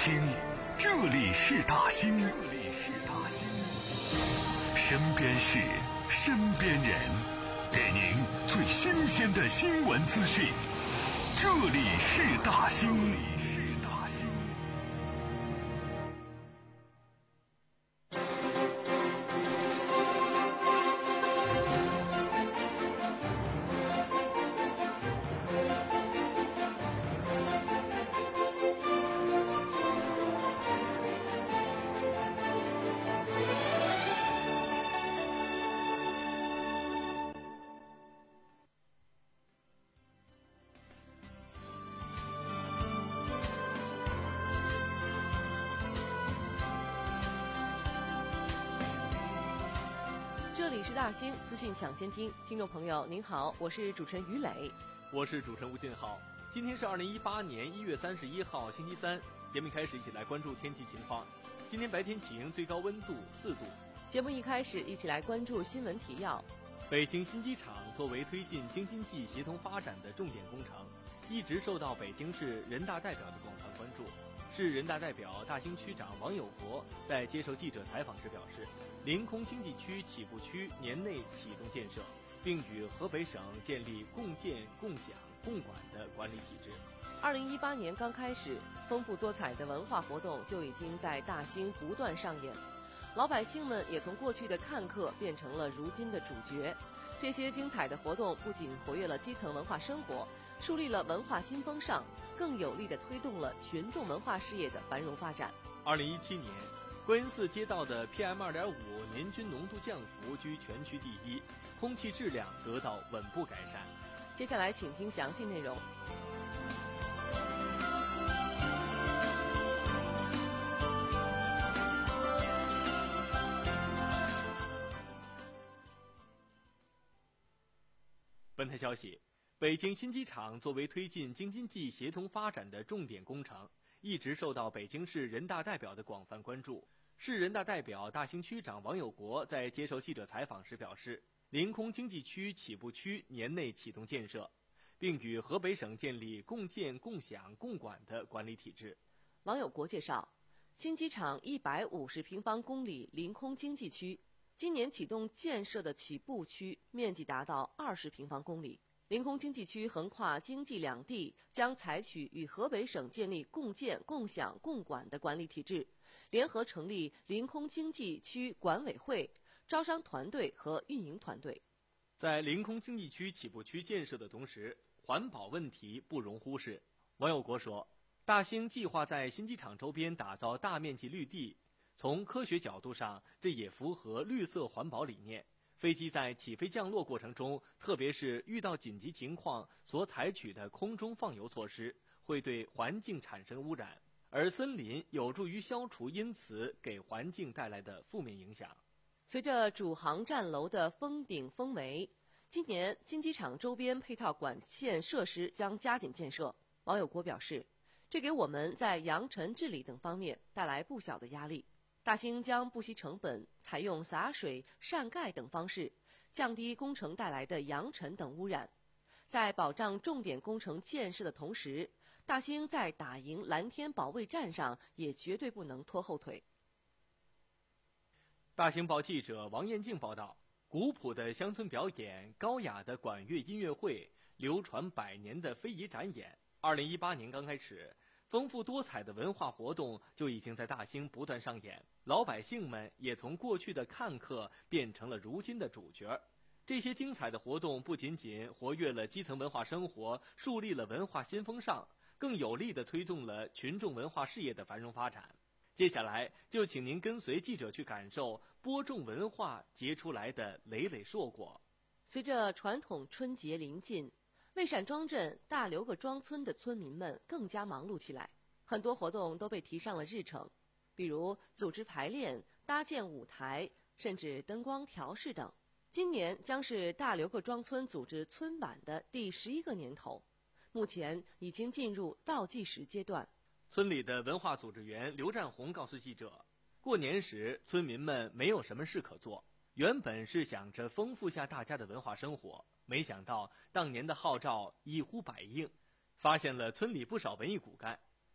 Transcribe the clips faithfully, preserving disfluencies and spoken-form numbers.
听，这里是大兴，这里是大兴，身边事，身边人，给您最新鲜的新闻资讯。这里是大兴，这里是大兴。 这里是大兴资讯抢先听，听众朋友您好，我是主持人于磊， 我是主持人吴俊浩。今天是二零一八年一月三十一号星期三，节目开始，一起来关注天气情况。今天白天晴，最高温度四度。 节目一开始，一起来关注新闻提要。 北京新机场作为推进京津冀协同发展的重点工程，一直受到北京市人大代表的广泛关注。市人大代表大兴区长王友国在接受记者采访时表示，临空经济区起步区年内启动建设，并与河北省建立共建、共享、共管的管理体制。 二零一八年刚开始，丰富多彩的文化活动就已经在大兴不断上演，老百姓们也从过去的看客变成了如今的主角。这些精彩的活动不仅活跃了基层文化生活，树立了文化新风尚，更有力地推动了群众文化事业的繁荣发展。 二零一七年，观音寺街道的 P M 二点五 年均浓度降幅居全区第一，空气质量得到稳步改善。 接下来请听详细内容。 本台消息，北京新机场作为推进京津冀协同发展的重点工程，一直受到北京市人大代表的广泛关注。市人大代表大兴区长王友国在接受记者采访时表示，临空经济区起步区年内启动建设，并与河北省建立共建、共享、共管的管理体制。 王友国介绍，新机场一百五十平方公里临空经济区今年启动建设的起步区面积达到二十平方公里。临空经济区横跨京冀两地，将采取与河北省建立共建、共享、共管的管理体制，联合成立临空经济区管委会，招商团队和运营团队。 在临空经济区起步区建设的同时，环保问题不容忽视。王友国说，大兴计划在新机场周边打造大面积绿地，从科学角度上，这也符合绿色环保理念。飞机在起飞降落过程中，特别是遇到紧急情况所采取的空中放油措施，会对环境产生污染，而森林有助于消除因此给环境带来的负面影响。 随着主航站楼的封顶封围，今年新机场周边配套管线设施将加紧建设。王友国表示，这给我们在扬尘治理等方面带来不小的压力。大兴将不惜成本，采用洒水、扇盖等方式，降低工程带来的扬尘等污染。在保障重点工程建设的同时，大兴在打赢蓝天保卫战上也绝对不能拖后腿。 大兴报记者王艳静报道，古朴的乡村表演、高雅的管乐音乐会、流传百年的非遗展演，二零一八年刚开始，丰富多彩的文化活动就已经在大兴不断上演，老百姓们也从过去的看客变成了如今的主角。这些精彩的活动不仅仅活跃了基层文化生活，树立了文化新风尚，更有力地推动了群众文化事业的繁荣发展。接下来就请您跟随记者去感受播种文化结出来的累累硕果。 随着传统春节临近，魏陕庄镇大刘个庄村的村民们更加忙碌起来，很多活动都被提上了日程，比如组织排练、搭建舞台，甚至灯光调试等。今年将是大刘个庄村组织村晚的第十一个年头，目前已经进入倒计时阶段。 村里的文化组织员刘占红告诉记者，过年时村民们没有什么事可做，原本是想着丰富下大家的文化生活，没想到当年的号召一呼百应，发现了村里不少文艺骨干。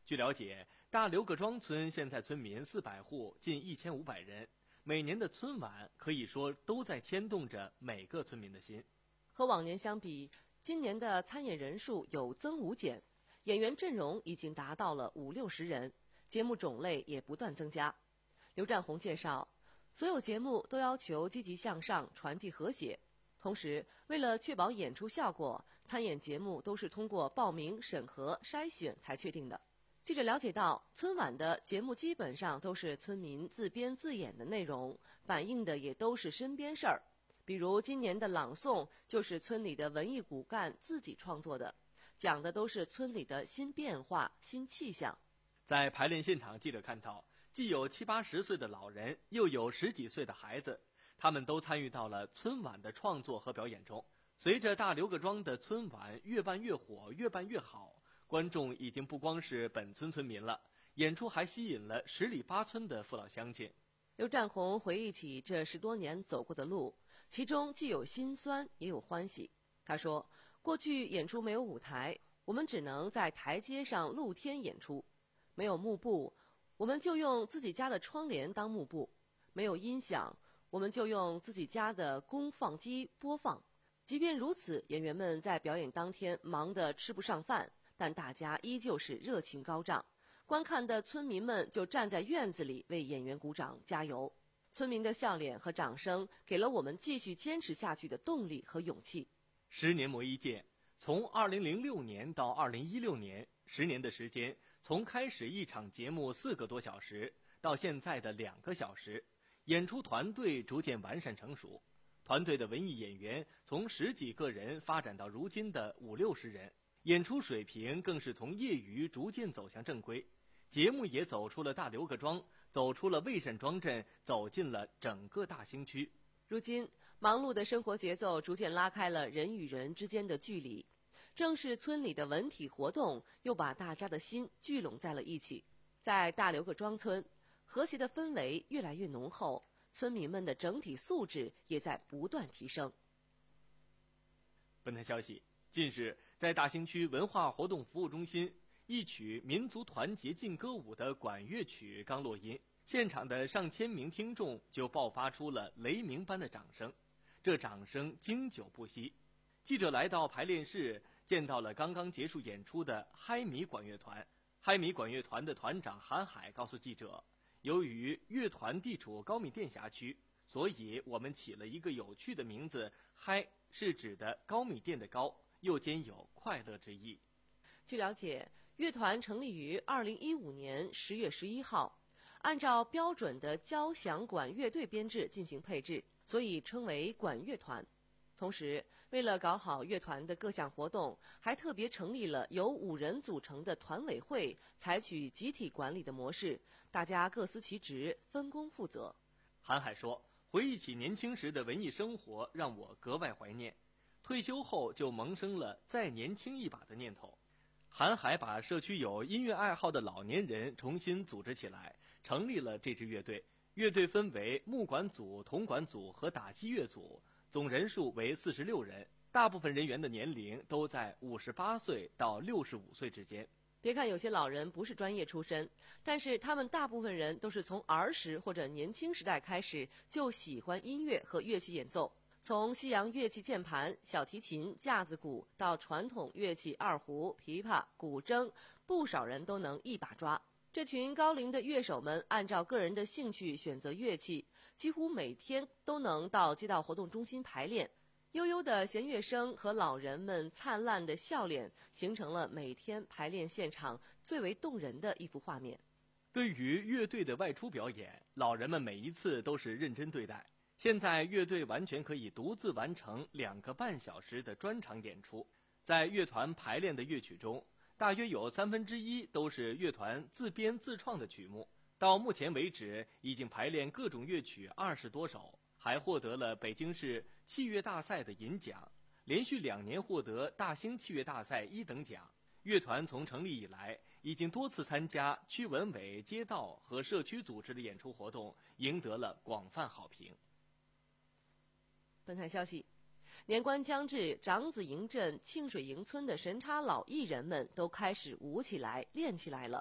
据了解，大刘各庄村现在村民四百户，近一千五百人，每年的春晚可以说都在牵动着每个村民的心。 和往年相比，今年的参演人数有增无减，演员阵容已经达到了五六十人，节目种类也不断增加。刘占宏介绍，所有节目都要求积极向上，传递和谐。同时，为了确保演出效果，参演节目都是通过报名、审核、筛选才确定的。记者了解到，春晚的节目基本上都是村民自编自演的内容，反映的也都是身边事儿。比如今年的朗诵就是村里的文艺骨干自己创作的，讲的都是村里的新变化、新气象。 在排练现场，记者看到，既有七八十岁的老人，又有十几岁的孩子，他们都参与到了春晚的创作和表演中。随着大刘各庄的春晚越办越火，越办越好，观众已经不光是本村村民了，演出还吸引了十里八村的父老乡亲。 刘占宏回忆起这十多年走过的路，其中既有辛酸，也有欢喜。他说，过去演出没有舞台，我们只能在台阶上露天演出；没有幕布，我们就用自己家的窗帘当幕布；没有音响，我们就用自己家的功放机播放。即便如此，演员们在表演当天忙得吃不上饭，但大家依旧是热情高涨。观看的村民们就站在院子里为演员鼓掌加油，村民的笑脸和掌声给了我们继续坚持下去的动力和勇气。 十年磨一剑，从二零零六年到二零一六年，十年的时间，从开始一场节目四个多小时，到现在的两个小时，演出团队逐渐完善成熟。团队的文艺演员从十几个人发展到如今的五六十人，演出水平更是从业余逐渐走向正规。节目也走出了大刘各庄，走出了魏善庄镇，走进了整个大兴区。 如今，忙碌的生活节奏逐渐拉开了人与人之间的距离，正是村里的文体活动又把大家的心聚拢在了一起。在大刘各庄村，和谐的氛围越来越浓厚，村民们的整体素质也在不断提升。 本台消息，近日在大兴区文化活动服务中心，一曲民族团结劲歌舞的管乐曲刚落音，现场的上千名听众就爆发出了雷鸣般的掌声，这掌声经久不息。记者来到排练室，见到了刚刚结束演出的嗨米管乐团。嗨米管乐团的团长韩海告诉记者，由于乐团地处高密电辖区，所以我们起了一个有趣的名字，嗨是指的高密电的高，又兼有快乐之意。 据了解，乐团成立于二零一五年十月十一号，按照标准的交响管乐队编制进行配置，所以称为管乐团。同时，为了搞好乐团的各项活动，还特别成立了由五人组成的团委会，采取集体管理的模式，大家各司其职，分工负责。 韩海说，回忆起年轻时的文艺生活，让我格外怀念。退休后就萌生了再年轻一把的念头。韩海把社区有音乐爱好的老年人重新组织起来，成立了这支乐队。乐队分为木管组、铜管组和打击乐组，总人数为四十六人，大部分人员的年龄都在五十八岁到六十五岁之间。 别看有些老人不是专业出身，但是他们大部分人都是从儿时或者年轻时代开始就喜欢音乐和乐器演奏。从西洋乐器键盘、小提琴、架子鼓到传统乐器二胡、琵琶、古筝，不少人都能一把抓。这群高龄的乐手们按照个人的兴趣选择乐器，几乎每天都能到街道活动中心排练。悠悠的弦乐声和老人们灿烂的笑脸，形成了每天排练现场最为动人的一幅画面。 对于乐队的外出表演，老人们每一次都是认真对待。现在乐队完全可以独自完成两个半小时的专场演出。在乐团排练的乐曲中，大约有三分之一都是乐团自编自创的曲目。到目前为止，已经排练各种乐曲二十多首，还获得了北京市器乐大赛的银奖，连续两年获得大兴器乐大赛一等奖。乐团从成立以来，已经多次参加区文委、街道和社区组织的演出活动，赢得了广泛好评。 本台消息，年关将至，长子营镇庆水营村的神插老艺人们都开始舞起来、练起来了。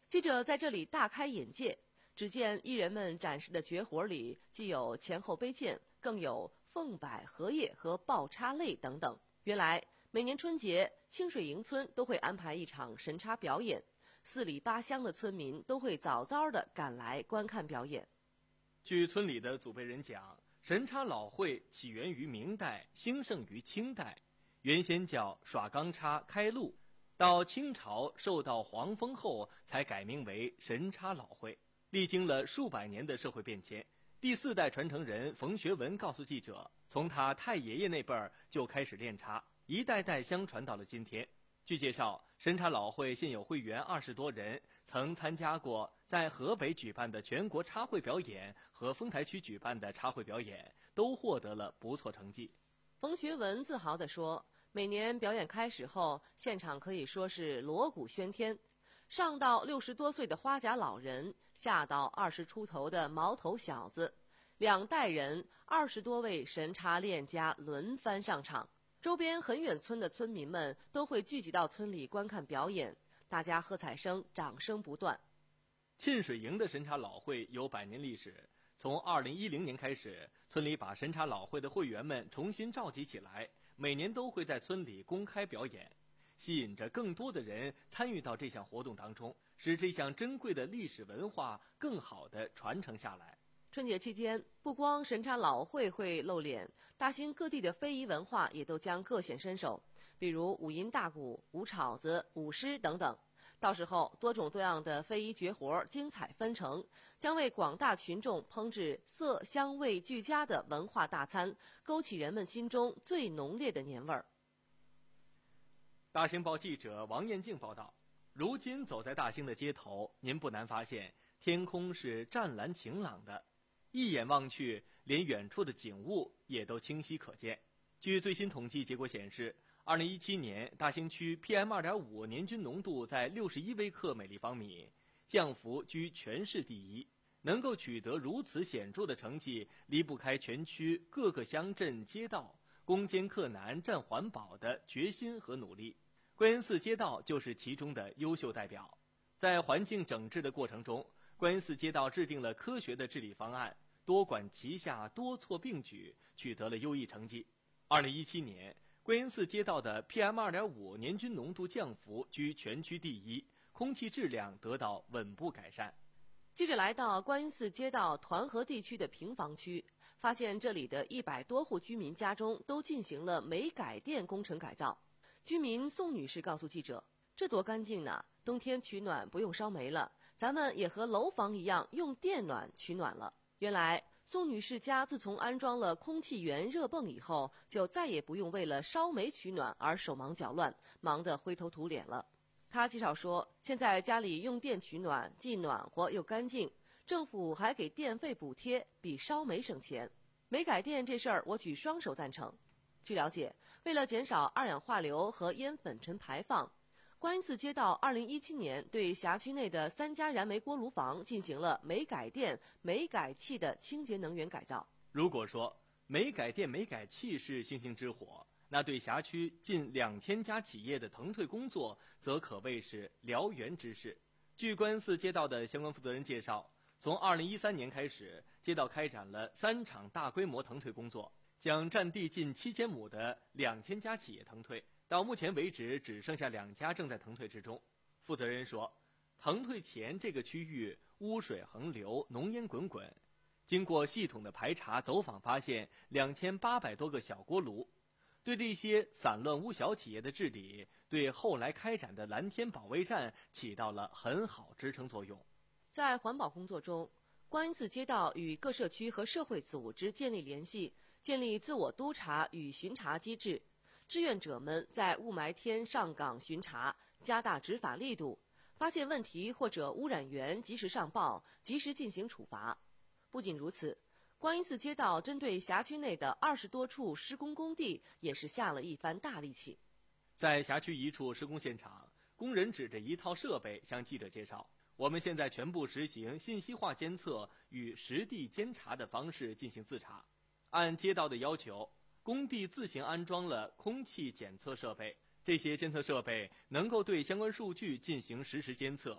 记者在这里大开眼界，只见艺人们展示的绝活里，既有前后杯剑，更有凤摆荷叶和爆叉类等等。原来每年春节，清水营村都会安排一场神叉表演，四里八乡的村民都会早早地赶来观看表演。 据村里的祖辈人讲，神叉老会起源于明代，兴盛于清代，原先叫耍钢叉开路，到清朝受到皇封后才改名为神叉老会。历经了数百年的社会变迁，第四代传承人冯学文告诉记者，从他太爷爷那辈儿就开始练叉，一代代相传到了今天。据介绍，神叉老会现有会员二十多人，曾参加过在河北举办的全国叉会表演和丰台区举办的叉会表演，都获得了不错成绩。 冯学文自豪地说，每年表演开始后，现场可以说是锣鼓喧天，上到六十多岁的花甲老人，下到二十出头的毛头小子，两代人二十多位神叉练家轮番上场。周边很远村的村民们都会聚集到村里观看表演，大家喝彩声、掌声不断。 沁水营的神叉老会有百年历史，从二零一零年开始，村里把神叉老会的会员们重新召集起来，每年都会在村里公开表演，吸引着更多的人参与到这项活动当中，使这项珍贵的历史文化更好地传承下来。 春节期间，不光神叉老会会露脸，大兴各地的非遗文化也都将各显身手，比如五音大鼓、舞晁子、舞狮等等。到时候，多种多样的非遗绝活精彩纷呈，将为广大群众烹制色香味俱佳的文化大餐，勾起人们心中最浓烈的年味儿。 大兴报记者王艳静报道，如今走在大兴的街头，您不难发现天空是湛蓝晴朗的，一眼望去，连远处的景物也都清晰可见。据最新统计结果显示，二零一七年大兴区 P M 二点五 年均浓度在六十一微克每立方米，降幅居全市第一。能够取得如此显著的成绩，离不开全区各个乡镇街道攻坚克难、战环保的决心和努力。观音寺街道就是其中的优秀代表。在环境整治的过程中，观音寺街道制定了科学的治理方案，多管齐下、多措并举，取得了优异成绩。二零一七年，观音寺街道的 P M 二点五 年均浓度降幅居全区第一，空气质量得到稳步改善。 记者来到观音寺街道团河地区的平房区，发现这里的一百多户居民家中都进行了煤改电工程改造。居民宋女士告诉记者，这多干净呢，冬天取暖不用烧煤了，咱们也和楼房一样用电暖取暖了。原来宋女士家自从安装了空气源热泵以后，就再也不用为了烧煤取暖而手忙脚乱，忙得灰头土脸了。她介绍说，现在家里用电取暖既暖和又干净，政府还给电费补贴，比烧煤省钱。煤改电这事儿我举双手赞成。据了解，为了减少二氧化硫和烟粉尘排放，观音寺街道二零一七年对辖区内的三家燃煤锅炉房进行了煤改电、煤改气的清洁能源改造。 如果说煤改电、煤改气是星星之火，那对辖区近两千家企业的腾退工作则可谓是燎原之势。据观音寺街道的相关负责人介绍，从二零一三年开始，街道开展了三场大规模腾退工作，将占地近七千亩的两千家企业腾退。到目前为止，只剩下两家正在腾退之中。负责人说，腾退前这个区域污水横流，浓烟滚滚。经过系统的排查走访，发现两千八百多个小锅炉。对这些散乱无小企业的治理，对后来开展的蓝天保卫战起到了很好支撑作用。 在环保工作中，观音寺街道与各社区和社会组织建立联系，建立自我督查与巡查机制。志愿者们在雾霾天上岗巡查，加大执法力度，发现问题或者污染源及时上报，及时进行处罚。不仅如此，观音寺街道针对辖区内的二十多处施工工地也是下了一番大力气。 在辖区一处施工现场，工人指着一套设备向记者介绍，我们现在全部实行信息化监测与实地监察的方式进行自查。按街道的要求，工地自行安装了空气检测设备，这些监测设备能够对相关数据进行实时监测。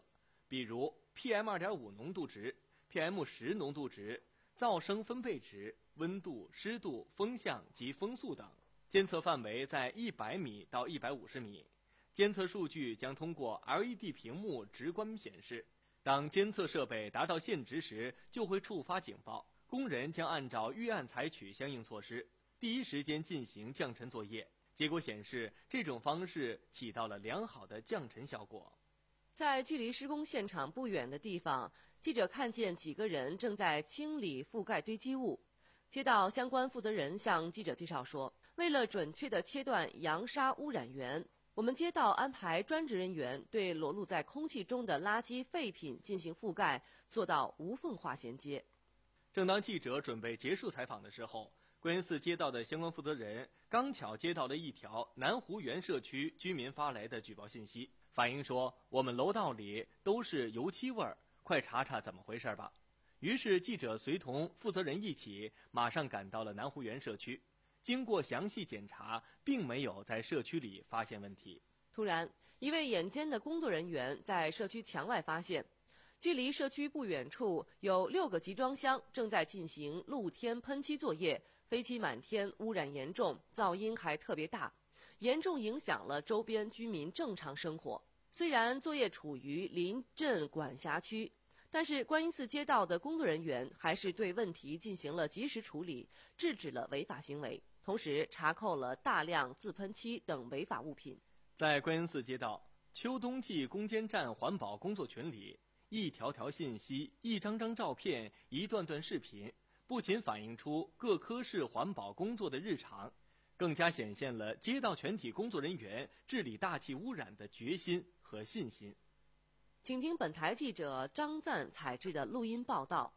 比如 P M 二点五 浓度值、P M 十 浓度值、噪声分贝值、温度、湿度、风向及风速等，监测范围在一百米到一百五十米。监测数据将通过 L E D 屏幕直观显示，当监测设备达到限值时，就会触发警报，工人将按照预案采取相应措施，第一时间进行降尘作业。结果显示，这种方式起到了良好的降尘效果。 在距离施工现场不远的地方，记者看见几个人正在清理覆盖堆积物。街道相关负责人向记者介绍说，为了准确地切断扬沙污染源，我们街道安排专职人员对裸露在空气中的垃圾废品进行覆盖，做到无缝化衔接。 正当记者准备结束采访的时候，观音寺街道的相关负责人刚巧接到了一条南湖园社区居民发来的举报信息，反映说我们楼道里都是油漆味儿，快查查怎么回事吧。于是记者随同负责人一起马上赶到了南湖园社区，经过详细检查，并没有在社区里发现问题。 突然，一位眼尖的工作人员在社区墙外发现，距离社区不远处有六个集装箱正在进行露天喷漆作业，飞机满天，污染严重，噪音还特别大，严重影响了周边居民正常生活。虽然作业处于临镇管辖区，但是观音寺街道的工作人员还是对问题进行了及时处理，制止了违法行为，同时查扣了大量自喷漆等违法物品。 在观音寺街道秋冬季攻坚战环保工作群里，一条条信息、一张张照片、一段段视频，不仅反映出各科室环保工作的日常，更加显现了街道全体工作人员治理大气污染的决心和信心。 请听本台记者张赞采制的录音报道。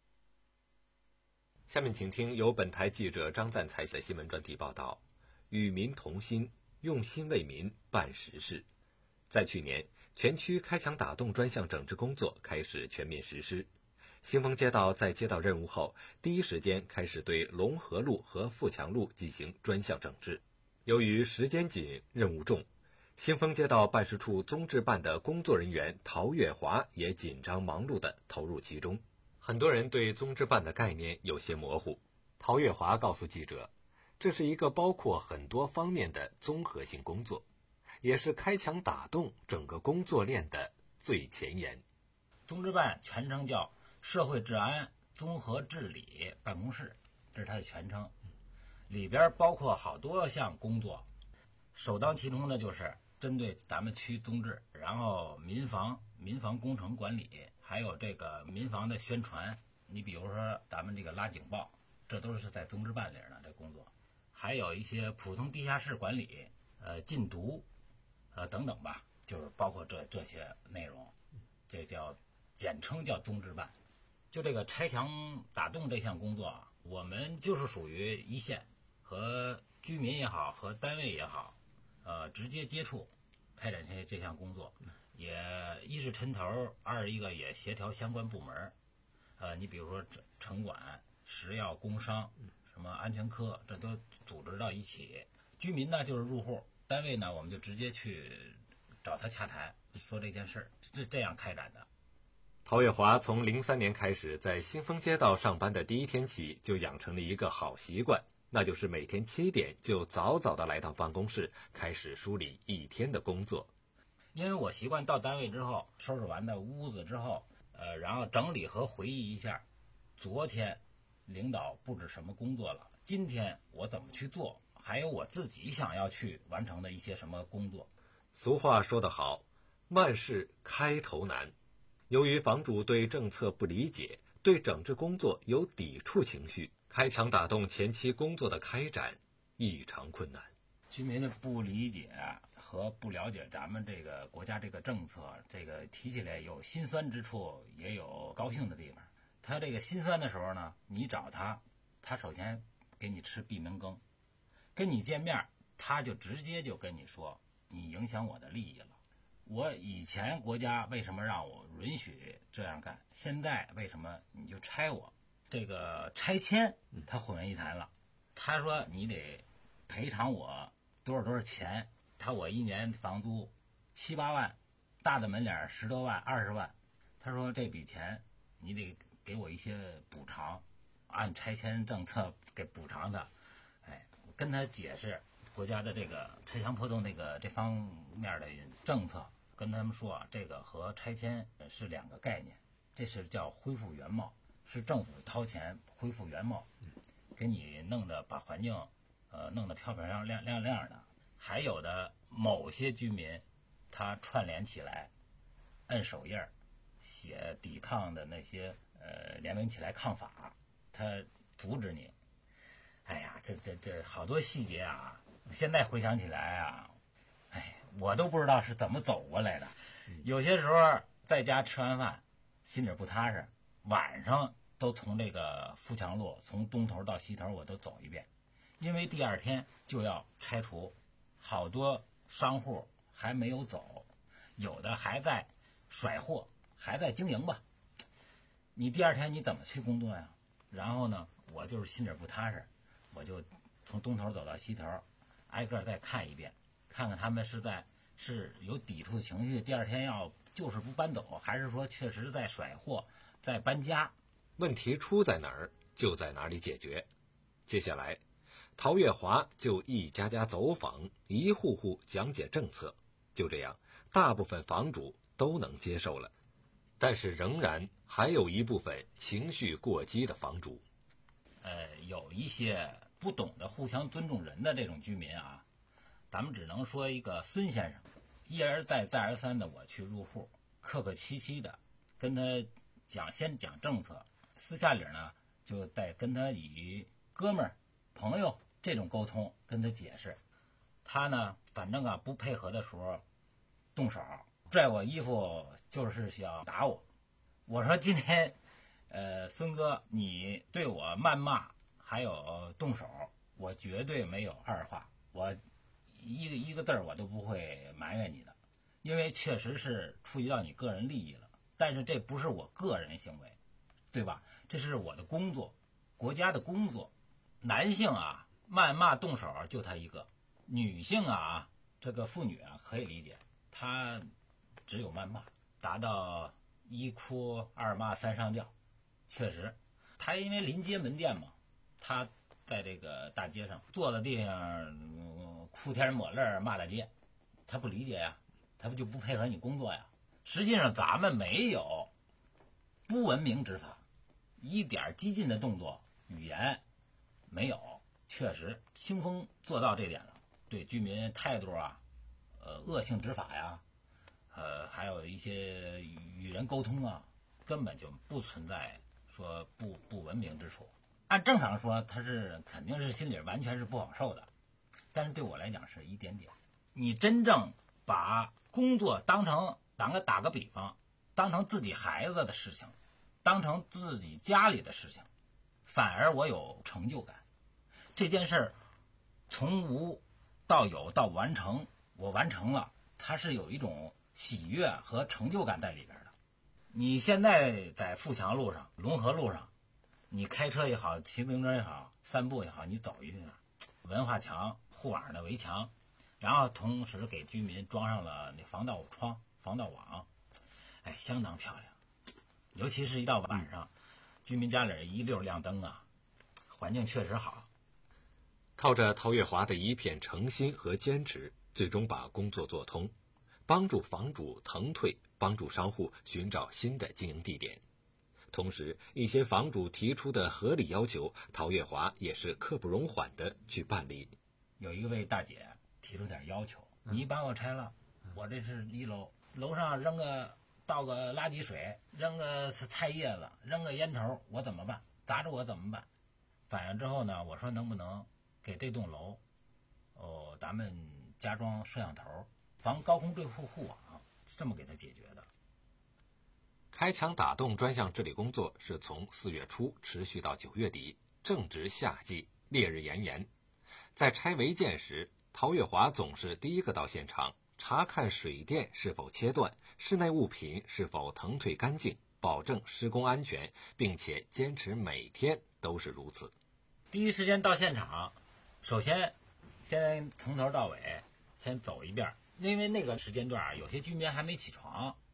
下面请听由本台记者张赞采写的新闻专题报道：与民同心，用心为民办实事。在去年，全区开墙打洞专项整治工作开始全面实施。新丰街道在接到任务后，第一时间开始对龙河路和富强路进行专项整治。由于时间紧、任务重，新丰街道办事处综治办的工作人员陶月华也紧张忙碌地投入其中。很多人对综治办的概念有些模糊，陶月华告诉记者，这是一个包括很多方面的综合性工作，也是开墙打洞整个工作链的最前沿。 综治办全称叫社会治安综合治理办公室，这是它的全称，里边包括好多项工作，首当其冲的就是针对咱们区综治，然后民防、民防工程管理，还有这个民防的宣传。你比如说咱们这个拉警报，这都是在综治办里的这工作，还有一些普通地下室管理、呃禁毒，呃等等吧，就是包括这这些内容，这叫简称叫综治办。就这个拆墙打洞这项工作啊，我们就是属于一线，和居民也好，和单位也好，呃，直接接触，开展这这项工作，也一是抻头，二一个也协调相关部门，呃，你比如说城管、食药、工商、什么安全科，这都组织到一起。居民呢就是入户，单位呢我们就直接去找他洽谈，说这件事，是这样开展的。 陶月华从零三年开始在新丰街道上班的第一天起，就养成了一个好习惯，那就是每天七点就早早的来到办公室，开始梳理一天的工作。 因为我习惯到单位之后，收拾完的屋子之后，呃，然后整理和回忆一下，昨天领导布置什么工作了，今天我怎么去做，还有我自己想要去完成的一些什么工作。 俗话说得好，万事开头难。由于房主对政策不理解，对整治工作有抵触情绪，开墙打洞前期工作的开展异常困难。 居民的不理解和不了解咱们这个国家这个政策，这个提起来有心酸之处，也有高兴的地方。他这个心酸的时候呢，你找他，他首先给你吃闭门羹，跟你见面，他就直接就跟你说，你影响我的利益了。我以前国家为什么让我允许这样干，现在为什么你就拆我？这个拆迁他混为一谈了，他说你得赔偿我多少多少钱，他我一年房租七八万，大的门脸十多万、二十万， 他说这笔钱你得给我一些补偿，按拆迁政策给补偿的。哎，我跟他解释国家的这个拆墙破洞那个这方面的政策，跟他们说啊，这个和拆迁是两个概念，这是叫恢复原貌，是政府掏钱恢复原貌，给你弄得把环境呃弄得漂漂亮亮亮亮的。还有的某些居民他串联起来摁手印儿写抵抗的那些呃联名起来抗法，他阻止你。哎呀，这这这好多细节啊，现在回想起来啊，哎，我都不知道是怎么走过来的。有些时候在家吃完饭心里不踏实，晚上都从这个富强路从东头到西头我都走一遍，因为第二天就要拆除，好多商户还没有走，有的还在甩货，还在经营吧。你第二天你怎么去工作呀？然后呢，我就是心里不踏实，我就从东头走到西头，挨个再看一遍，看看他们是在是有抵触的情绪，第二天要就是不搬走，还是说确实在甩货，在搬家。 问题出在哪儿，就在哪里解决。接下来，陶月华就一家家走访，一户户讲解政策。就这样，大部分房主都能接受了。但是仍然还有一部分情绪过激的房主。 呃，有一些不懂得互相尊重人的这种居民啊，咱们只能说一个孙先生，一而再再而三的我去入户，客客气气的跟他讲，先讲政策，私下里呢就得跟他以哥们儿、朋友这种沟通跟他解释。他呢，反正啊不配合的时候动手拽我衣服，就是想打我。我说今天呃，孙哥，你对我谩骂还有动手，我绝对没有二话，我一个一个字儿我都不会埋怨你的，因为确实是触及到你个人利益了。但是这不是我个人行为，对吧？这是我的工作，国家的工作。男性啊，谩骂动手就他一个；女性啊，这个妇女啊可以理解，她只有谩骂，达到一哭二骂三上吊。确实，他因为临街门店嘛，他在这个大街上坐在地上、嗯、哭天抹泪骂大街，他不理解呀，他不就不配合你工作呀？实际上咱们没有不文明执法，一点激进的动作语言没有，确实兴丰做到这点了，对居民态度啊，呃恶性执法呀，呃还有一些与人沟通啊，根本就不存在说不不文明之处。按正常说，他是肯定是心里完全是不好受的，但是对我来讲是一点点。你真正把工作当成打个打个比方，当成自己孩子的事情，当成自己家里的事情，反而我有成就感。这件事儿从无到有到完成，我完成了，它是有一种喜悦和成就感在里边的。你现在在富强路上、龙河路上，你开车也好，骑自行车也好，散步也好，你走一下，文化墙、护网的围墙，然后同时给居民装上了那防盗窗、防盗网，哎，相当漂亮。尤其是一到晚上，居民家里一溜亮灯啊，环境确实好。 靠着陶月华的一片诚心和坚持，最终把工作做通，帮助房主腾退，帮助商户寻找新的经营地点。同时，一些房主提出的合理要求，陶月华也是刻不容缓的去办理。 有一位大姐提出点要求，你把我拆了，我这是一楼，楼上扔个倒个垃圾水，扔个菜叶子，扔个烟头，我怎么办？砸着我怎么办？反映之后呢，我说能不能给这栋楼哦，咱们加装摄像头，防高空坠护护网，这么给他解决的。 开墙打洞专项治理工作是从四月初持续到九月底，正值夏季，烈日炎炎。在拆违建时，陶月华总是第一个到现场，查看水电是否切断，室内物品是否腾退干净，保证施工安全，并且坚持每天都是如此。 第一时间到现场，首先先从头到尾先走一遍，因为那个时间段有些居民还没起床，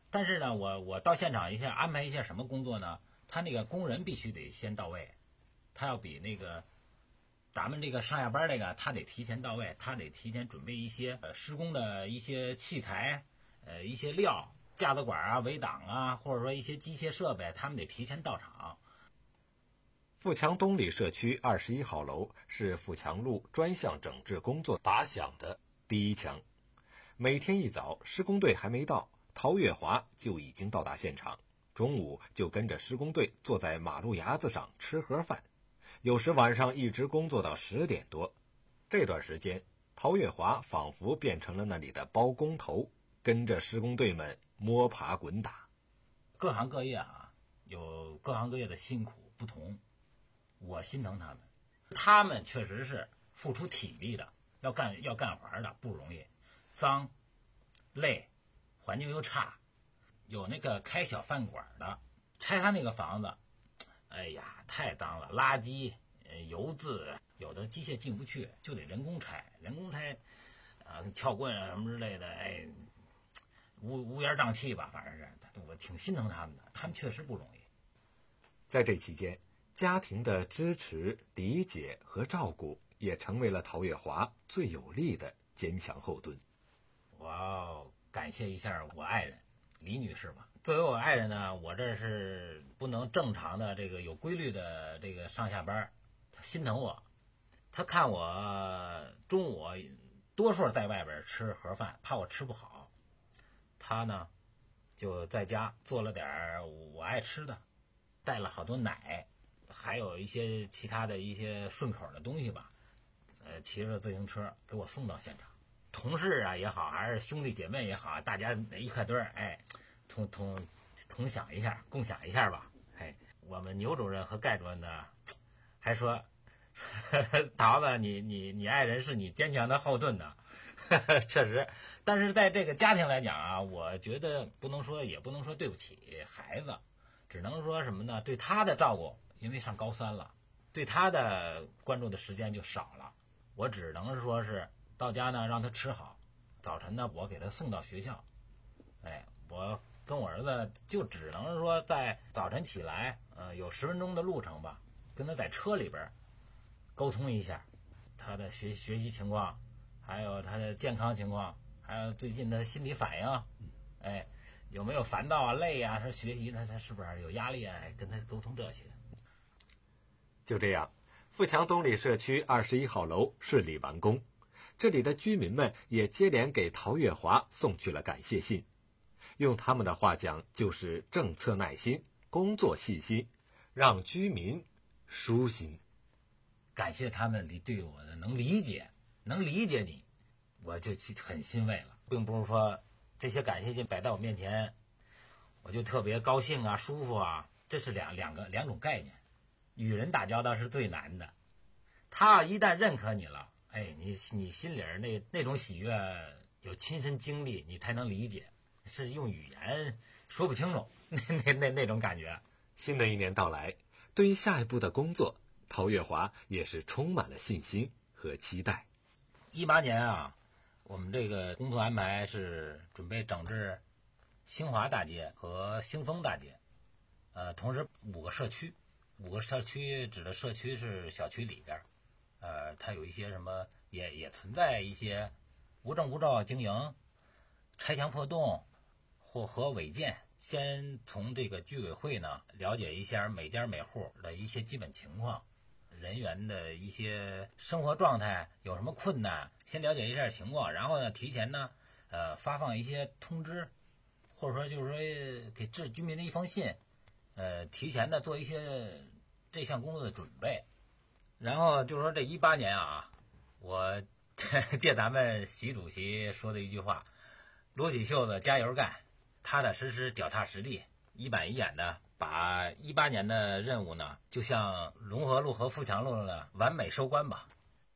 但是呢，我我到现场一下安排一下什么工作呢？他那个工人必须得先到位，他要比那个咱们这个上下班那个他得提前到位，他得提前准备一些呃施工的一些器材，呃一些料，架子管啊、围挡啊，或者说一些机械设备，他们得提前到场。 富强东里社区二十一号楼是富强路专项整治工作打响的第一枪。每天一早，施工队还没到，陶月华就已经到达现场。中午就跟着施工队坐在马路牙子上吃盒饭，有时晚上一直工作到十点多。这段时间，陶月华仿佛变成了那里的包工头，跟着施工队们摸爬滚打。 各行各业啊，有各行各业的辛苦不同，我心疼他们，他们确实是付出体力的，要干要干活的，不容易，脏、累，环境又差。有那个开小饭馆的，拆他那个房子，哎呀，太脏了，垃圾、油渍，有的机械进不去，就得人工拆，人工拆，啊，撬棍啊什么之类的，哎，乌乌烟瘴气吧，反正是，我挺心疼他们的，他们确实不容易。 在这期间，家庭的支持、理解和照顾也成为了陶月华最有力的坚强后盾。 我要感谢一下我爱人李女士吧。作为我爱人呢，我这是不能正常的这个有规律的这个上下班，她心疼我，她看我中午多数在外边吃盒饭，怕我吃不好，她呢就在家做了点我爱吃的，带了好多奶，还有一些其他的一些顺口的东西吧，呃，骑着自行车给我送到现场。同事啊也好，还是兄弟姐妹也好，大家一块堆儿，哎，同同同享一下，共享一下吧。哎，我们牛主任和盖主任呢，还说，呵呵桃子，你你你爱人是你坚强的后盾呢，呵呵确实。但是在这个家庭来讲啊，我觉得不能说，也不能说对不起孩子，只能说什么呢？对他的照顾，因为上高三了，对他的关注的时间就少了。我只能说是。到家呢，让他吃好。早晨呢，我给他送到学校。哎，我跟我儿子就只能说在早晨起来，呃，有十分钟的路程吧，跟他在车里边沟通一下他的学学习情况，还有他的健康情况，还有最近的心理反应，哎，有没有烦躁啊、累啊？他学习他他是不是有压力啊？哎，跟他沟通这些。 就这样，富强东里社区二十一号楼顺利完工。这里的居民们也接连给陶月华送去了感谢信，用他们的话讲，就是政策耐心，工作细心，让居民舒心。 感谢他们理对我的能理解，能理解你，我就很欣慰了。并不是说这些感谢信摆在我面前，我就特别高兴啊、舒服啊，这是两两个两种概念。与人打交道是最难的，他一旦认可你了。哎，你你心里那那种喜悦，有亲身经历，你才能理解，是用语言说不清楚，那那那那种感觉。 新的一年到来，对于下一步的工作，陶月华也是充满了信心和期待。 一八年啊，我们这个工作安排是准备整治兴华大街和兴丰大街，呃，同时五个社区，五个社区指的社区是小区里边。呃，它有一些什么也也存在一些无证无照经营、拆墙破洞或和违建。先从这个居委会呢了解一下每家每户的一些基本情况，人员的一些生活状态有什么困难，先了解一下情况，然后呢提前呢呃发放一些通知，或者说就是说给致居民的一封信，呃提前的做一些这项工作的准备。然后就是说这一八年啊，我借咱们习主席说的一句话，撸起袖子加油干，踏踏实实脚踏实地，一板一眼的把一八年的任务呢，就像龙河路和富强路呢完美收官吧。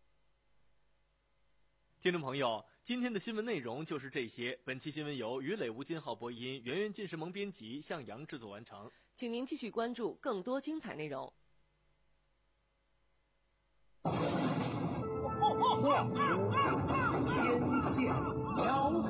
听众朋友，今天的新闻内容就是这些。本期新闻由于磊吴金浩播音，圆圆进士萌编辑，向阳制作完成。 请您继续关注更多精彩内容。 天下苗